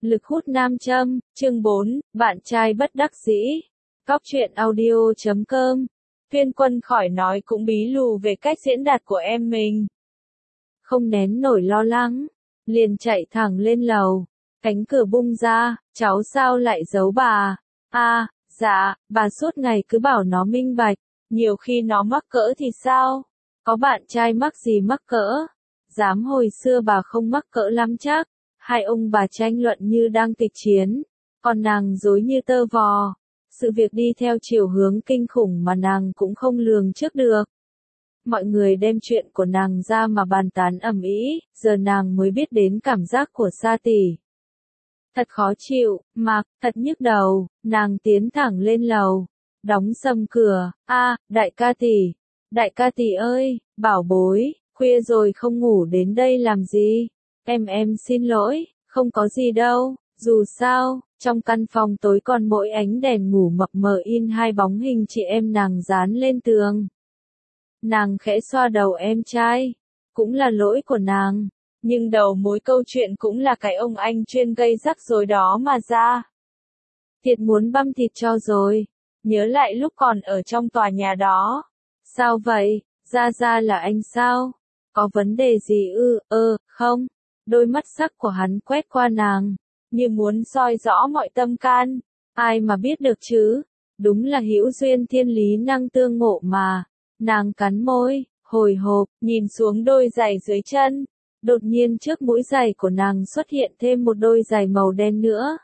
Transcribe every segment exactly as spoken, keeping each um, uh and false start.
Lực hút nam châm, chương bốn, bạn trai bất đắc dĩ. Cóc truyện audio chấm com. Phiên Quân khỏi nói cũng bí lù về cách diễn đạt của em mình. Không nén nổi lo lắng, liền chạy thẳng lên lầu. Cánh cửa bung ra, cháu sao lại giấu bà? À, dạ, bà suốt ngày cứ bảo nó minh bạch, nhiều khi nó mắc cỡ thì sao? Có bạn trai mắc gì mắc cỡ? Dám hồi xưa bà không mắc cỡ lắm chắc. Hai ông bà tranh luận như đang kịch chiến, còn nàng dối như tơ vò. Sự việc đi theo chiều hướng kinh khủng mà nàng cũng không lường trước được. Mọi người đem chuyện của nàng ra mà bàn tán ầm ĩ, giờ nàng mới biết đến cảm giác của Sa tỷ. Thật khó chịu, mà, thật nhức đầu, nàng tiến thẳng lên lầu, đóng sầm cửa. A, đại ca tỷ, đại ca tỷ ơi, bảo bối, khuya rồi không ngủ đến đây làm gì? Em em xin lỗi, không có gì đâu, dù sao, trong căn phòng tối còn mỗi ánh đèn ngủ mập mờ in hai bóng hình chị em nàng dán lên tường. Nàng khẽ xoa đầu em trai, cũng là lỗi của nàng, nhưng đầu mối câu chuyện cũng là cái ông anh chuyên gây rắc rối đó mà ra. Thiệt muốn băm thịt cho rồi, nhớ lại lúc còn ở trong tòa nhà đó. Sao vậy, ra ra là anh sao? Có vấn đề gì ư? Ơ, không. Đôi mắt sắc của hắn quét qua nàng, như muốn soi rõ mọi tâm can. Ai mà biết được chứ? Đúng là hữu duyên thiên lý năng tương ngộ mà. Nàng cắn môi, hồi hộp, nhìn xuống đôi giày dưới chân. Đột nhiên trước mũi giày của nàng xuất hiện thêm một đôi giày màu đen nữa.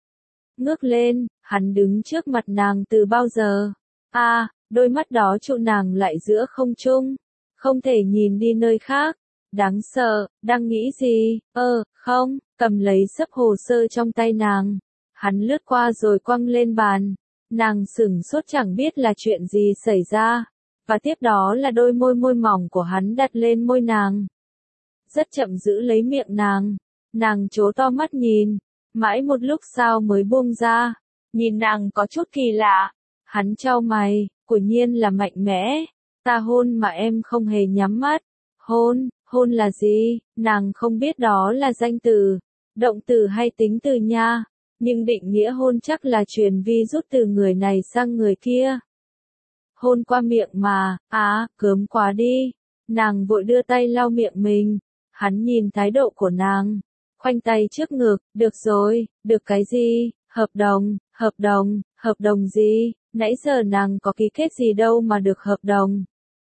Ngước lên, hắn đứng trước mặt nàng từ bao giờ? À, đôi mắt đó trụ nàng lại giữa không trung, không thể nhìn đi nơi khác. Đáng sợ, đang nghĩ gì? Ơ, không, cầm lấy xấp hồ sơ trong tay nàng. Hắn lướt qua rồi quăng lên bàn. Nàng sửng sốt chẳng biết là chuyện gì xảy ra. Và tiếp đó là đôi môi môi mỏng của hắn đặt lên môi nàng. Rất chậm giữ lấy miệng nàng. Nàng trố to mắt nhìn. Mãi một lúc sau mới buông ra. Nhìn nàng có chút kỳ lạ. Hắn chau mày, quả nhiên là mạnh mẽ. Ta hôn mà em không hề nhắm mắt. Hôn. Hôn là gì? Nàng không biết đó là danh từ, động từ hay tính từ nha. Nhưng định nghĩa hôn chắc là truyền vi rút từ người này sang người kia. Hôn qua miệng mà, á, à, gớm quá đi. Nàng vội đưa tay lau miệng mình. Hắn nhìn thái độ của nàng. Khoanh tay trước ngực, được rồi, được cái gì? Hợp đồng, hợp đồng, hợp đồng gì? Nãy giờ nàng có ký kết gì đâu mà được hợp đồng.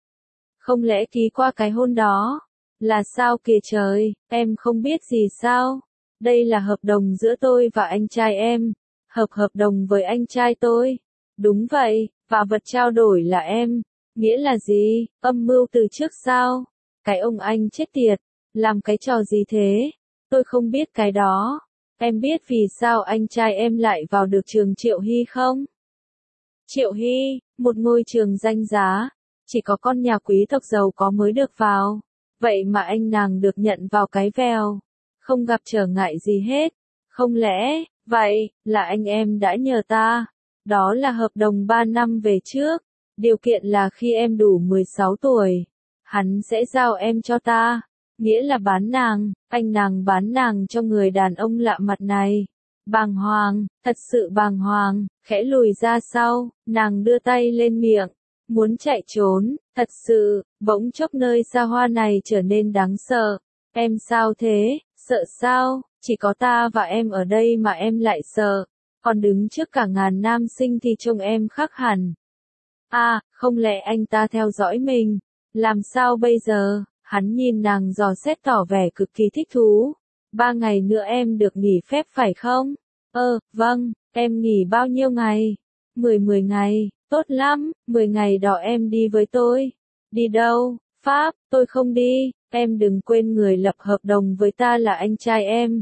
Không lẽ ký qua cái hôn đó? Là sao kìa trời, em không biết gì sao? Đây là hợp đồng giữa tôi và anh trai em. Hợp hợp đồng với anh trai tôi. Đúng vậy, và vật trao đổi là em. Nghĩa là gì? Âm mưu từ trước sao? Cái ông anh chết tiệt. Làm cái trò gì thế? Tôi không biết cái đó. Em biết vì sao anh trai em lại vào được trường Triệu Hy không? Triệu Hy, một ngôi trường danh giá. Chỉ có con nhà quý tộc giàu có mới được vào. Vậy mà anh nàng được nhận vào cái vèo, không gặp trở ngại gì hết. Không lẽ, vậy, là anh em đã nhờ ta? Đó là hợp đồng ba năm về trước. Điều kiện là khi em đủ mười sáu tuổi, hắn sẽ giao em cho ta. Nghĩa là bán nàng, anh nàng bán nàng cho người đàn ông lạ mặt này. Bàng hoàng, thật sự bàng hoàng, khẽ lùi ra sau, nàng đưa tay lên miệng. Muốn chạy trốn, thật sự, bỗng chốc nơi xa hoa này trở nên đáng sợ. Em sao thế, sợ sao, chỉ có ta và em ở đây mà em lại sợ. Còn đứng trước cả ngàn nam sinh thì trông em khác hẳn. À, không lẽ anh ta theo dõi mình? Làm sao bây giờ? Hắn nhìn nàng dò xét tỏ vẻ cực kỳ thích thú. Ba ngày nữa em được nghỉ phép phải không? Ơ, vâng, em nghỉ bao nhiêu ngày? Mười mười ngày. Tốt lắm, mười ngày đó em đi với tôi. Đi đâu? Pháp, tôi không đi, em đừng quên người lập hợp đồng với ta là anh trai em.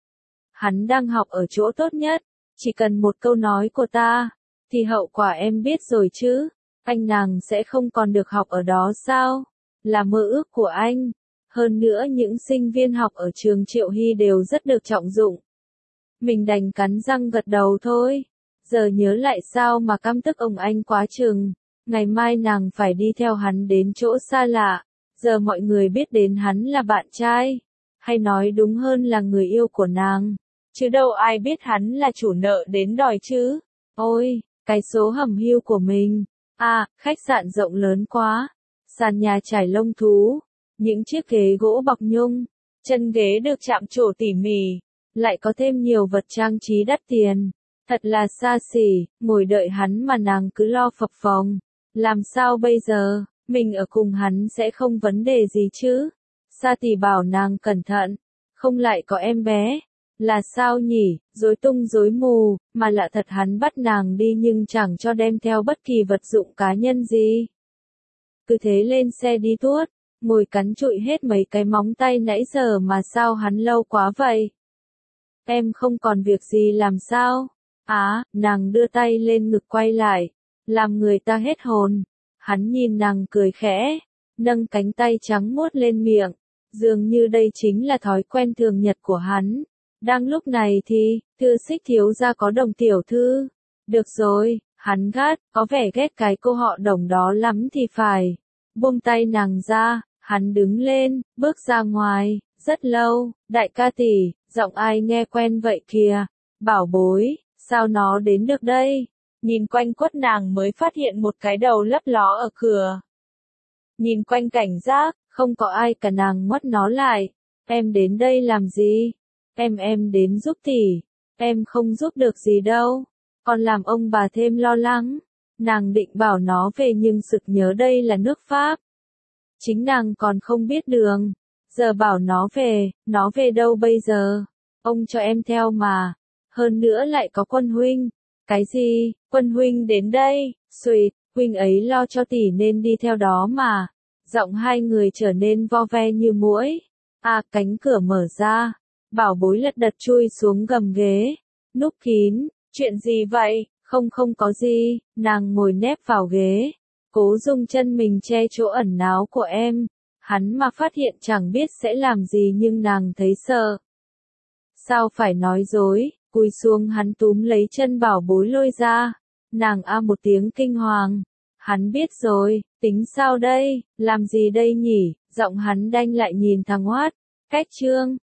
Hắn đang học ở chỗ tốt nhất, chỉ cần một câu nói của ta, thì hậu quả em biết rồi chứ. Anh nàng sẽ không còn được học ở đó sao? Là mơ ước của anh. Hơn nữa những sinh viên học ở trường Triệu Hy đều rất được trọng dụng. Mình đành cắn răng gật đầu thôi. Giờ nhớ lại sao mà căm tức ông anh quá chừng. Ngày mai nàng phải đi theo hắn đến chỗ xa lạ. Giờ mọi người biết đến hắn là bạn trai. Hay nói đúng hơn là người yêu của nàng. chứ đâu ai biết hắn là chủ nợ đến đòi chứ. Ôi, cái số hầm hưu của mình. À, khách sạn rộng lớn quá. Sàn nhà trải lông thú. Những chiếc ghế gỗ bọc nhung. Chân ghế được chạm trổ tỉ mỉ. Lại có thêm nhiều vật trang trí đắt tiền. Thật là xa xỉ, ngồi đợi hắn mà nàng cứ lo phập phồng. Làm sao bây giờ, mình ở cùng hắn sẽ không vấn đề gì chứ? Sa tỷ bảo nàng cẩn thận, không lại có em bé. Là sao nhỉ, rối tung rối mù, mà lạ thật hắn bắt nàng đi nhưng chẳng cho đem theo bất kỳ vật dụng cá nhân gì. Cứ thế lên xe đi tuốt, ngồi cắn trụi hết mấy cái móng tay nãy giờ mà sao hắn lâu quá vậy? Em không còn việc gì làm sao? Á, nàng đưa tay lên ngực quay lại, làm người ta hết hồn. Hắn nhìn nàng cười khẽ, nâng cánh tay trắng muốt lên miệng, dường như đây chính là thói quen thường nhật của hắn. Đang lúc này thì, Thư Xích thiếu gia có Đồng tiểu thư. Được rồi, hắn gắt, có vẻ ghét cái cô họ Đồng đó lắm thì phải. Buông tay nàng ra, hắn đứng lên, bước ra ngoài, rất lâu, đại ca tỷ, giọng ai nghe quen vậy kìa, bảo bối, sao nó đến được đây? Nhìn quanh quất nàng mới phát hiện một cái đầu lấp ló ở cửa. Nhìn quanh cảnh giác, không có ai cả nàng ngoắt nó lại. Em đến đây làm gì? Em em đến giúp tỷ. Em không giúp được gì đâu. Còn làm ông bà thêm lo lắng. Nàng định bảo nó về nhưng sực nhớ đây là nước Pháp. Chính nàng còn không biết đường. Giờ bảo nó về, nó về đâu bây giờ? Ông cho em theo mà. Hơn nữa lại có Quân huynh. Cái gì, Quân huynh đến đây? Xuyệt, huynh ấy lo cho tỷ nên đi theo đó mà. Giọng hai người trở nên vo ve như muỗi. À, cánh cửa mở ra. Bảo bối lật đật chui xuống gầm ghế. Núp kín, chuyện gì vậy? Không không có gì, nàng ngồi nép vào ghế. Cố dùng chân mình che chỗ ẩn náu của em. Hắn mà phát hiện chẳng biết sẽ làm gì nhưng nàng thấy sợ. Sao phải nói dối, cúi xuống hắn túm lấy chân bảo bối lôi ra. Nàng a một tiếng kinh hoàng. Hắn biết rồi, tính sao đây, làm gì đây nhỉ, giọng hắn đanh lại nhìn thằng Hoát. Cách chương